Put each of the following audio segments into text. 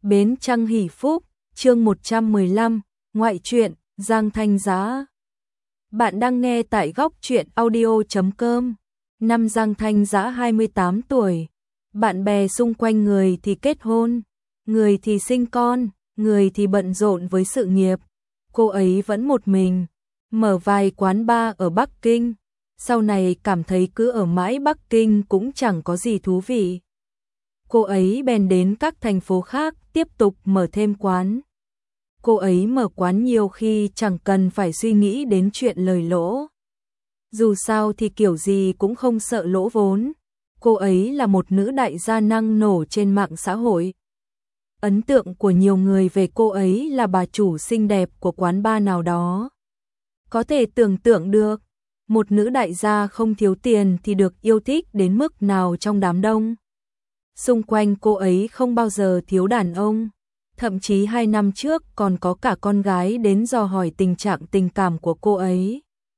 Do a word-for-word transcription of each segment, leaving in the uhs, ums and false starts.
Bến Trăng Hỷ Phúc, chương một trăm mười lăm, ngoại truyện, Giang Thanh Giá. Bạn đang nghe tại góc truyện audio chấm com. Năm Giang Thanh Giá hai mươi tám tuổi. Bạn bè xung quanh người thì kết hôn, người thì sinh con, người thì bận rộn với sự nghiệp. Cô ấy vẫn một mình, mở vài quán bar ở Bắc Kinh. Sau này cảm thấy cứ ở mãi Bắc Kinh cũng chẳng có gì thú vị. Cô ấy bèn đến các thành phố khác tiếp tục mở thêm quán. Cô ấy mở quán nhiều khi chẳng cần phải suy nghĩ đến chuyện lời lỗ. Dù sao thì kiểu gì cũng không sợ lỗ vốn. Cô ấy là một nữ đại gia năng nổ trên mạng xã hội. Ấn tượng của nhiều người về cô ấy là bà chủ xinh đẹp của quán bar nào đó. Có thể tưởng tượng được, một nữ đại gia không thiếu tiền thì được yêu thích đến mức nào trong đám đông. Xung quanh cô ấy không bao giờ thiếu đàn ông, thậm chí hai năm trước còn có cả con gái đến dò hỏi tình trạng tình cảm của cô ấy.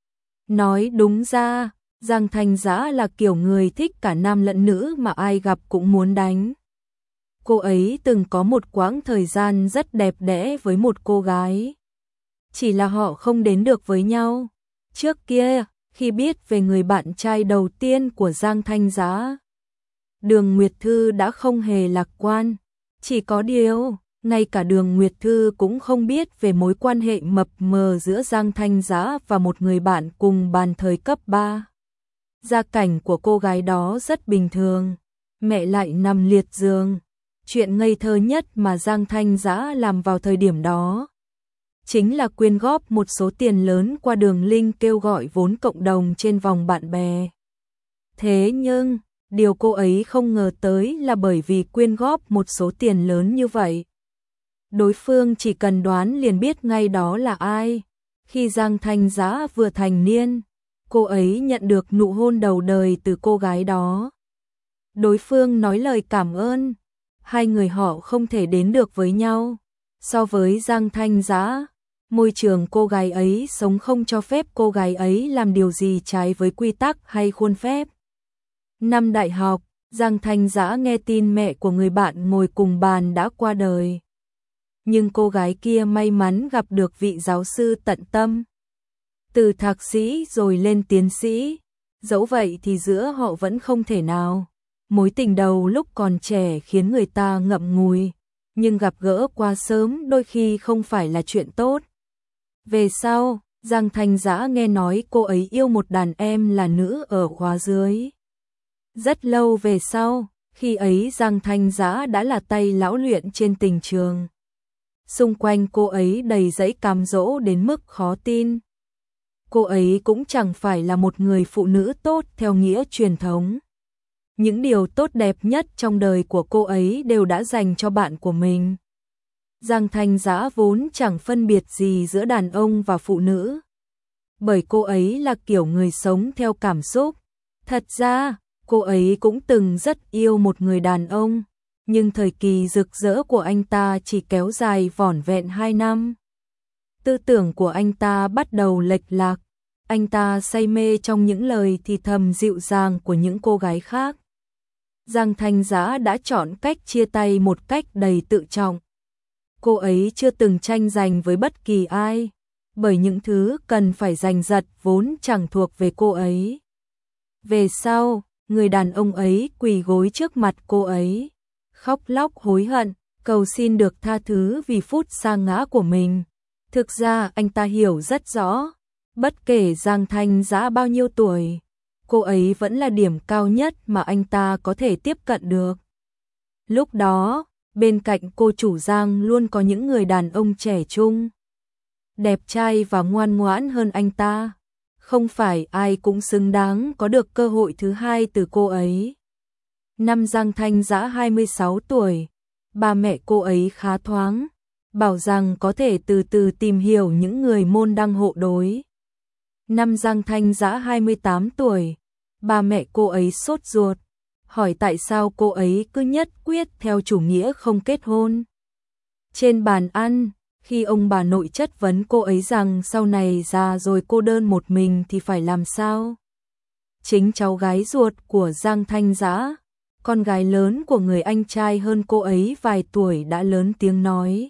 Nói đúng ra, Giang Thanh Giá là kiểu người thích cả nam lẫn nữ mà ai gặp cũng muốn đánh. Cô ấy từng có một quãng thời gian rất đẹp đẽ với một cô gái. Chỉ là họ không đến được với nhau. Trước kia, khi biết về người bạn trai đầu tiên của Giang Thanh Giá, Đường Nguyệt Thư đã không hề lạc quan. Chỉ có điều, ngay cả Đường Nguyệt Thư cũng không biết về mối quan hệ mập mờ giữa Giang Thanh Giá và một người bạn cùng bàn thời cấp ba. Gia cảnh của cô gái đó rất bình thường, mẹ lại nằm liệt giường. Chuyện ngây thơ nhất mà Giang Thanh Giá làm vào thời điểm đó chính là quyên góp một số tiền lớn qua đường link kêu gọi vốn cộng đồng trên vòng bạn bè. Thế nhưng, điều cô ấy không ngờ tới là bởi vì quyên góp một số tiền lớn như vậy, đối phương chỉ cần đoán liền biết ngay đó là ai. Khi Giang Thanh Giá vừa thành niên, cô ấy nhận được nụ hôn đầu đời từ cô gái đó. Đối phương nói lời cảm ơn, hai người họ không thể đến được với nhau. So với Giang Thanh Giá, môi trường cô gái ấy sống không cho phép cô gái ấy làm điều gì trái với quy tắc hay khuôn phép. Năm đại học, Giang Thanh Giá nghe tin mẹ của người bạn ngồi cùng bàn đã qua đời. Nhưng cô gái kia may mắn gặp được vị giáo sư tận tâm. Từ thạc sĩ rồi lên tiến sĩ, dẫu vậy thì giữa họ vẫn không thể nào. Mối tình đầu lúc còn trẻ khiến người ta ngậm ngùi, nhưng gặp gỡ quá sớm đôi khi không phải là chuyện tốt. Về sau, Giang Thanh Giá nghe nói cô ấy yêu một đàn em là nữ ở khóa dưới. Rất lâu về sau, khi ấy Giang Thanh Giá đã là tay lão luyện trên tình trường. Xung quanh cô ấy đầy dẫy cám dỗ đến mức khó tin. Cô ấy cũng chẳng phải là một người phụ nữ tốt theo nghĩa truyền thống. Những điều tốt đẹp nhất trong đời của cô ấy đều đã dành cho bạn của mình. Giang Thanh Giá vốn chẳng phân biệt gì giữa đàn ông và phụ nữ, bởi cô ấy là kiểu người sống theo cảm xúc. Thật ra, cô ấy cũng từng rất yêu một người đàn ông, nhưng thời kỳ rực rỡ của anh ta chỉ kéo dài vỏn vẹn hai năm. Tư tưởng của anh ta bắt đầu lệch lạc, anh ta say mê trong những lời thì thầm dịu dàng của những cô gái khác. Giang Thanh Giá đã chọn cách chia tay một cách đầy tự trọng. Cô ấy chưa từng tranh giành với bất kỳ ai, bởi những thứ cần phải giành giật vốn chẳng thuộc về cô ấy. Về sau, người đàn ông ấy quỳ gối trước mặt cô ấy, khóc lóc hối hận, cầu xin được tha thứ vì phút sa ngã của mình. Thực ra anh ta hiểu rất rõ, bất kể Giang Thanh Giá bao nhiêu tuổi, cô ấy vẫn là điểm cao nhất mà anh ta có thể tiếp cận được. Lúc đó, bên cạnh cô chủ Giang luôn có những người đàn ông trẻ trung, đẹp trai và ngoan ngoãn hơn anh ta. Không phải ai cũng xứng đáng có được cơ hội thứ hai từ cô ấy. Năm Giang Thanh Giá hai mươi sáu tuổi, ba mẹ cô ấy khá thoáng, bảo rằng có thể từ từ tìm hiểu những người môn đăng hộ đối. Năm Giang Thanh Giá hai mươi tám tuổi, ba mẹ cô ấy sốt ruột, hỏi tại sao cô ấy cứ nhất quyết theo chủ nghĩa không kết hôn. Trên bàn ăn, khi ông bà nội chất vấn cô ấy rằng sau này già rồi cô đơn một mình thì phải làm sao, chính cháu gái ruột của Giang Thanh Giá, con gái lớn của người anh trai hơn cô ấy vài tuổi đã lớn tiếng nói.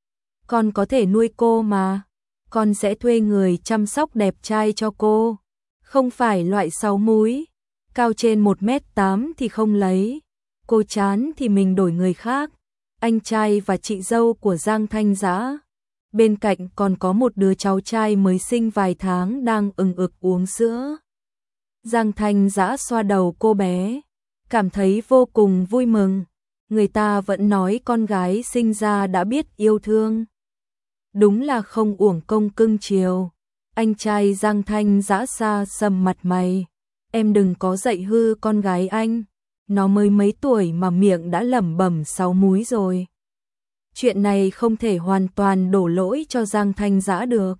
Con có thể nuôi cô mà, con sẽ thuê người chăm sóc đẹp trai cho cô, không phải loại sáu múi, cao trên một mét tám thì không lấy, cô chán thì mình đổi người khác. Anh trai và chị dâu của Giang Thanh Dã, bên cạnh còn có một đứa cháu trai mới sinh vài tháng đang ừng ực uống sữa. Giang Thanh Dã xoa đầu cô bé, cảm thấy vô cùng vui mừng. Người ta vẫn nói con gái sinh ra đã biết yêu thương. Đúng là không uổng công cưng chiều. Anh trai Giang Thanh Dã xa sầm mặt mày. Em đừng có dạy hư con gái anh. Nó mới mấy tuổi mà miệng đã lẩm bẩm sáu múi rồi. Chuyện này không thể hoàn toàn đổ lỗi cho Giang Thanh Dã được.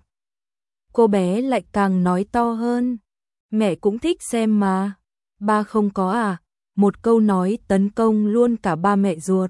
Cô bé lại càng nói to hơn. Mẹ cũng thích xem mà. Ba không có à? Một câu nói tấn công luôn cả ba mẹ ruột.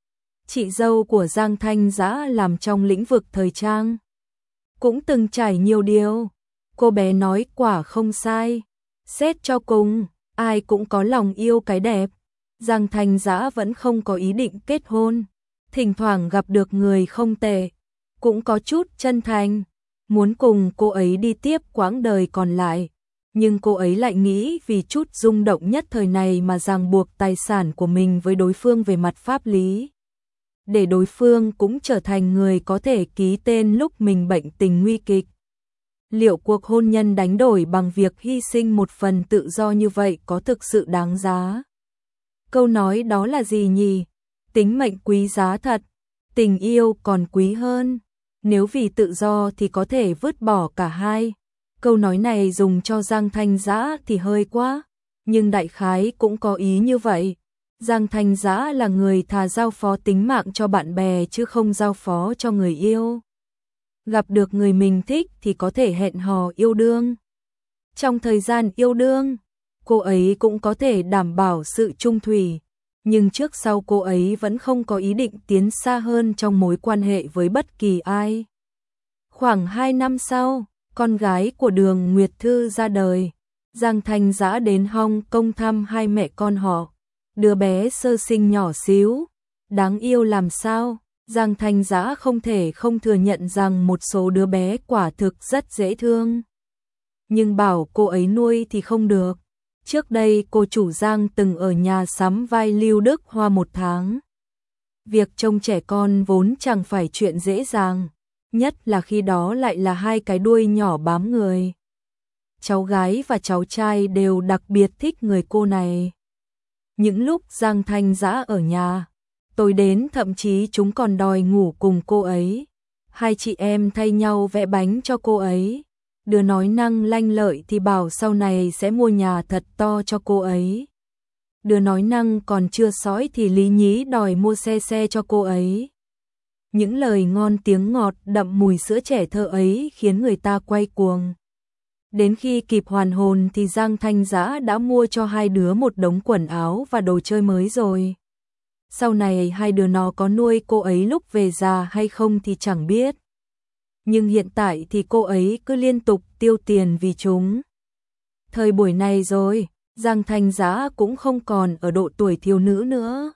Chị dâu của Giang Thanh Dã làm trong lĩnh vực thời trang, cũng từng trải nhiều điều. Cô bé nói quả không sai. Xét cho cùng, ai cũng có lòng yêu cái đẹp. Giang Thanh Dã vẫn không có ý định kết hôn. Thỉnh thoảng gặp được người không tệ, cũng có chút chân thành, muốn cùng cô ấy đi tiếp quãng đời còn lại. Nhưng cô ấy lại nghĩ vì chút rung động nhất thời này mà ràng buộc tài sản của mình với đối phương về mặt pháp lý. Để đối phương cũng trở thành người có thể ký tên lúc mình bệnh tình nguy kịch. Liệu cuộc hôn nhân đánh đổi bằng việc hy sinh một phần tự do như vậy có thực sự đáng giá? Câu nói đó là gì nhỉ? Tính mệnh quý giá thật, tình yêu còn quý hơn. Nếu vì tự do thì có thể vứt bỏ cả hai. Câu nói này dùng cho Giang Thanh Dã thì hơi quá, nhưng đại khái cũng có ý như vậy. Giang Thanh Dã là người thà giao phó tính mạng cho bạn bè chứ không giao phó cho người yêu. Gặp được người mình thích thì có thể hẹn hò yêu đương. Trong thời gian yêu đương, cô ấy cũng có thể đảm bảo sự chung thủy, nhưng trước sau cô ấy vẫn không có ý định tiến xa hơn trong mối quan hệ với bất kỳ ai. Khoảng hai năm sau, con gái của Đường Nguyệt Thư ra đời. Giang Thanh Dã đến Hong Kong thăm hai mẹ con họ. Đứa bé sơ sinh nhỏ xíu, đáng yêu làm sao. Giang Thanh Dã không thể không thừa nhận rằng một số đứa bé quả thực rất dễ thương. Nhưng bảo cô ấy nuôi thì không được. Trước đây cô chủ Giang từng ở nhà sắm vai Lưu Đức Hoa một tháng. Việc trông trẻ con vốn chẳng phải chuyện dễ dàng, nhất là khi đó lại là hai cái đuôi nhỏ bám người. Cháu gái và cháu trai đều đặc biệt thích người cô này. Những lúc Giang Thanh Dã ở nhà, tối đến thậm chí chúng còn đòi ngủ cùng cô ấy. Hai chị em thay nhau vẽ bánh cho cô ấy. Đứa nói năng lanh lợi thì bảo sau này sẽ mua nhà thật to cho cô ấy. Đứa nói năng còn chưa sõi thì lý nhí đòi mua xe xe cho cô ấy. Những lời ngon tiếng ngọt đậm mùi sữa trẻ thơ ấy khiến người ta quay cuồng. Đến khi kịp hoàn hồn thì Giang Thanh Dã đã mua cho hai đứa một đống quần áo và đồ chơi mới rồi. Sau này hai đứa nó có nuôi cô ấy lúc về già hay không thì chẳng biết. Nhưng hiện tại thì cô ấy cứ liên tục tiêu tiền vì chúng. Thời buổi này rồi, Giang Thanh Dã cũng không còn ở độ tuổi thiếu nữ nữa.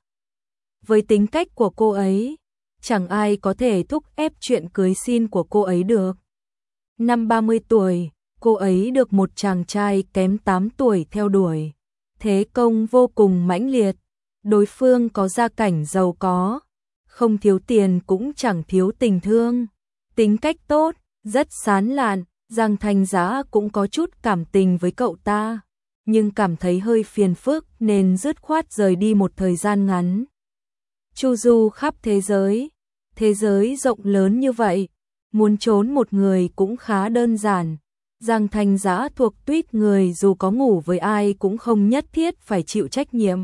Với tính cách của cô ấy, chẳng ai có thể thúc ép chuyện cưới xin của cô ấy được. Năm ba mươi tuổi, cô ấy được một chàng trai kém tám tuổi theo đuổi. Thế công vô cùng mãnh liệt. Đối phương có gia cảnh giàu có, không thiếu tiền cũng chẳng thiếu tình thương. Tính cách tốt, rất sán lạn. Giang Thanh Dã cũng có chút cảm tình với cậu ta, nhưng cảm thấy hơi phiền phức nên dứt khoát rời đi một thời gian ngắn. Chu du khắp thế giới, thế giới rộng lớn như vậy, muốn trốn một người cũng khá đơn giản. Giang Thanh Dã thuộc tuýp người dù có ngủ với ai cũng không nhất thiết phải chịu trách nhiệm.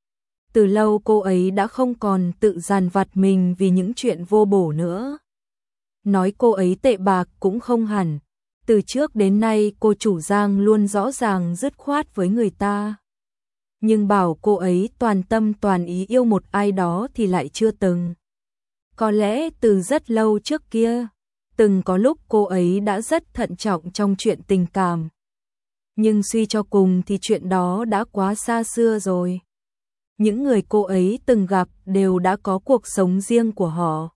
Từ lâu cô ấy đã không còn tự dằn vặt mình vì những chuyện vô bổ nữa. Nói cô ấy tệ bạc cũng không hẳn. Từ trước đến nay cô chủ Giang luôn rõ ràng dứt khoát với người ta. Nhưng bảo cô ấy toàn tâm toàn ý yêu một ai đó thì lại chưa từng. Có lẽ từ rất lâu trước kia, từng có lúc cô ấy đã rất thận trọng trong chuyện tình cảm. Nhưng suy cho cùng thì chuyện đó đã quá xa xưa rồi. những người cô ấy từng gặp đều đã có cuộc sống riêng của họ.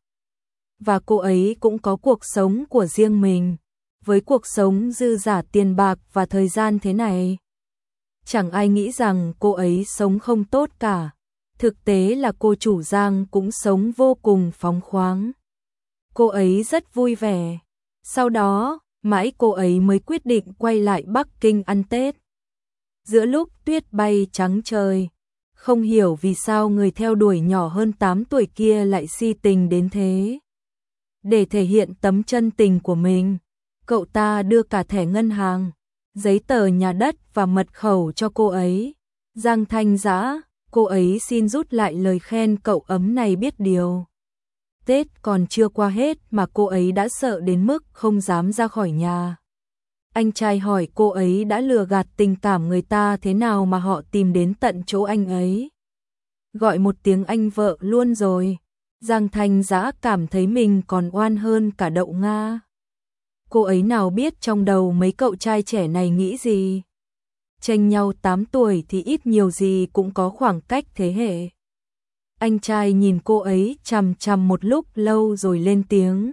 Và cô ấy cũng có cuộc sống của riêng mình, với cuộc sống dư dả tiền bạc và thời gian thế này. Chẳng ai nghĩ rằng cô ấy sống không tốt cả. Thực tế là cô chủ Giang cũng sống vô cùng phóng khoáng. Cô ấy rất vui vẻ. Sau đó, mãi cô ấy mới quyết định quay lại Bắc Kinh ăn Tết. Giữa lúc tuyết bay trắng trời, không hiểu vì sao người theo đuổi nhỏ hơn tám tuổi kia lại si tình đến thế. Để thể hiện tấm chân tình của mình, cậu ta đưa cả thẻ ngân hàng, giấy tờ nhà đất và mật khẩu cho cô ấy. Giang Thanh Dã, cô ấy xin rút lại lời khen cậu ấm này biết điều. Tết còn chưa qua hết mà cô ấy đã sợ đến mức không dám ra khỏi nhà. Anh trai hỏi cô ấy đã lừa gạt tình cảm người ta thế nào mà họ tìm đến tận chỗ anh ấy. Gọi một tiếng anh vợ luôn rồi. Giang Thanh Dã cảm thấy mình còn oan hơn cả Đậu Nga. Cô ấy nào biết trong đầu mấy cậu trai trẻ này nghĩ gì. Chênh nhau tám tuổi thì ít nhiều gì cũng có khoảng cách thế hệ. Anh trai nhìn cô ấy chằm chằm một lúc lâu rồi lên tiếng.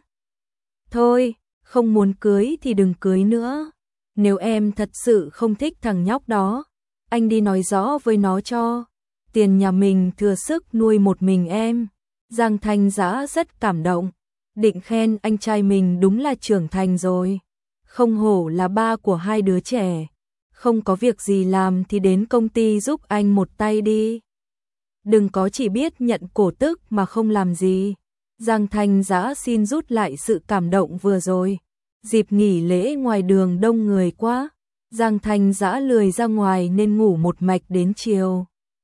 Thôi, không muốn cưới thì đừng cưới nữa. Nếu em thật sự không thích thằng nhóc đó, anh đi nói rõ với nó cho. Tiền nhà mình thừa sức nuôi một mình em. Giang Thanh Dã rất cảm động, định khen anh trai mình đúng là trưởng thành rồi. Không hổ là ba của hai đứa trẻ. Không có việc gì làm thì đến công ty giúp anh một tay đi. Đừng có chỉ biết nhận cổ tức mà không làm gì. Giang Thanh Dã xin rút lại sự cảm động vừa rồi. Dịp nghỉ lễ ngoài đường đông người quá. Giang Thanh Dã lười ra ngoài nên ngủ một mạch đến chiều.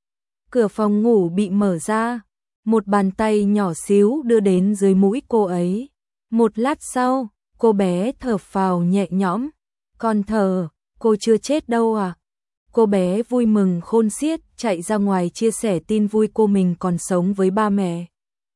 Cửa phòng ngủ bị mở ra. Một bàn tay nhỏ xíu đưa đến dưới mũi cô ấy. Một lát sau, cô bé thở phào nhẹ nhõm. Con thở, cô chưa chết đâu à? Cô bé vui mừng khôn xiết chạy ra ngoài chia sẻ tin vui cô mình còn sống với ba mẹ.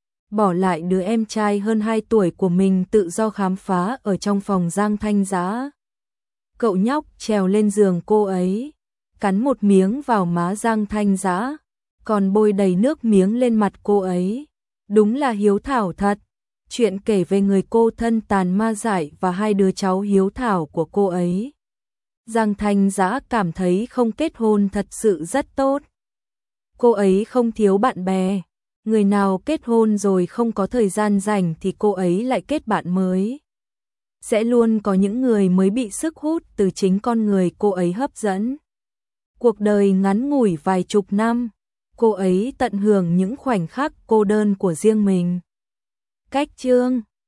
Bỏ lại đứa em trai hơn hai tuổi của mình tự do khám phá ở trong phòng Giang Thanh Dã. Cậu nhóc trèo lên giường cô ấy, cắn một miếng vào má Giang Thanh Dã, còn bôi đầy nước miếng lên mặt cô ấy. Đúng là hiếu thảo thật. Chuyện kể về người cô thân tàn ma dại và hai đứa cháu hiếu thảo của cô ấy. Giang Thanh Dã cảm thấy không kết hôn thật sự rất tốt. Cô ấy không thiếu bạn bè. Người nào kết hôn rồi không có thời gian rảnh thì cô ấy lại kết bạn mới. Sẽ luôn có những người mới bị sức hút từ chính con người cô ấy hấp dẫn. Cuộc đời ngắn ngủi vài chục năm, cô ấy tận hưởng những khoảnh khắc cô đơn của riêng mình. Cách chương